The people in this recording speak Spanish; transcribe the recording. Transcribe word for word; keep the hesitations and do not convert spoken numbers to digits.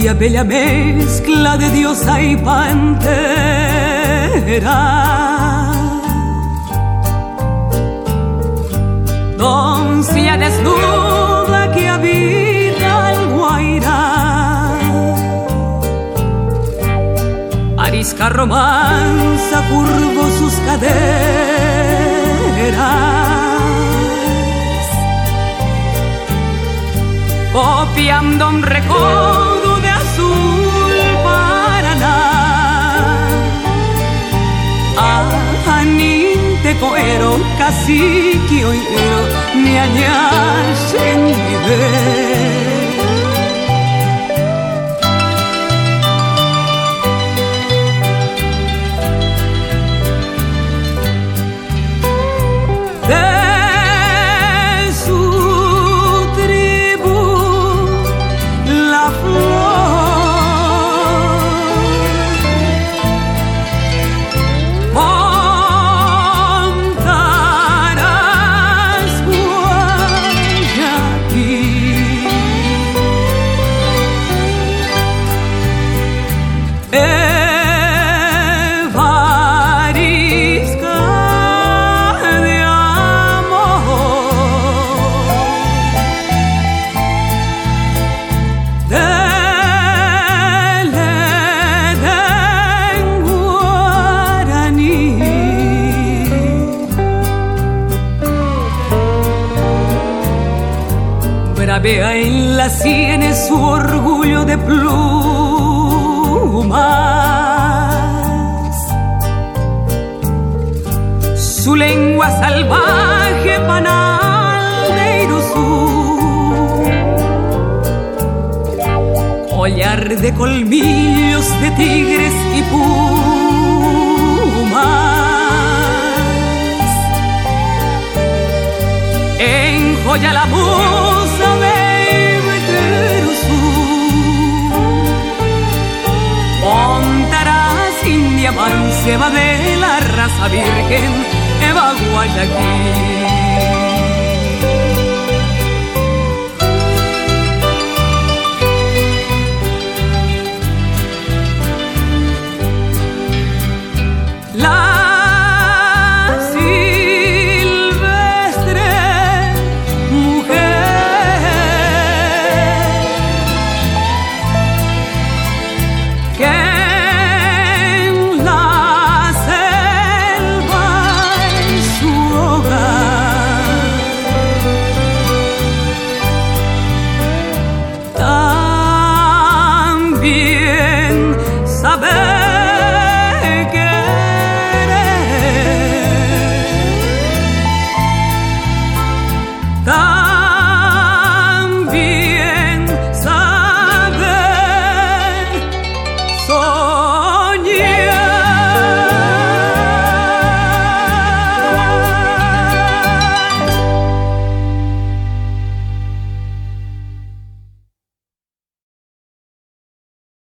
rubia, bella mezcla de diosa y pantera, doncella desnuda que habita el Guairá, arisca romanza curvo sus caderas, copiando un recodo de azul Paraná. Aninte coero, cacique oidero, ni añache ni ver. Vea en las sienes su orgullo de plumas, su lengua salvaje panal de Irusú, collar de colmillos de tigres y pumas, enjolla la musa de montarás india manceba de la raza virgen Eva Guayaquil.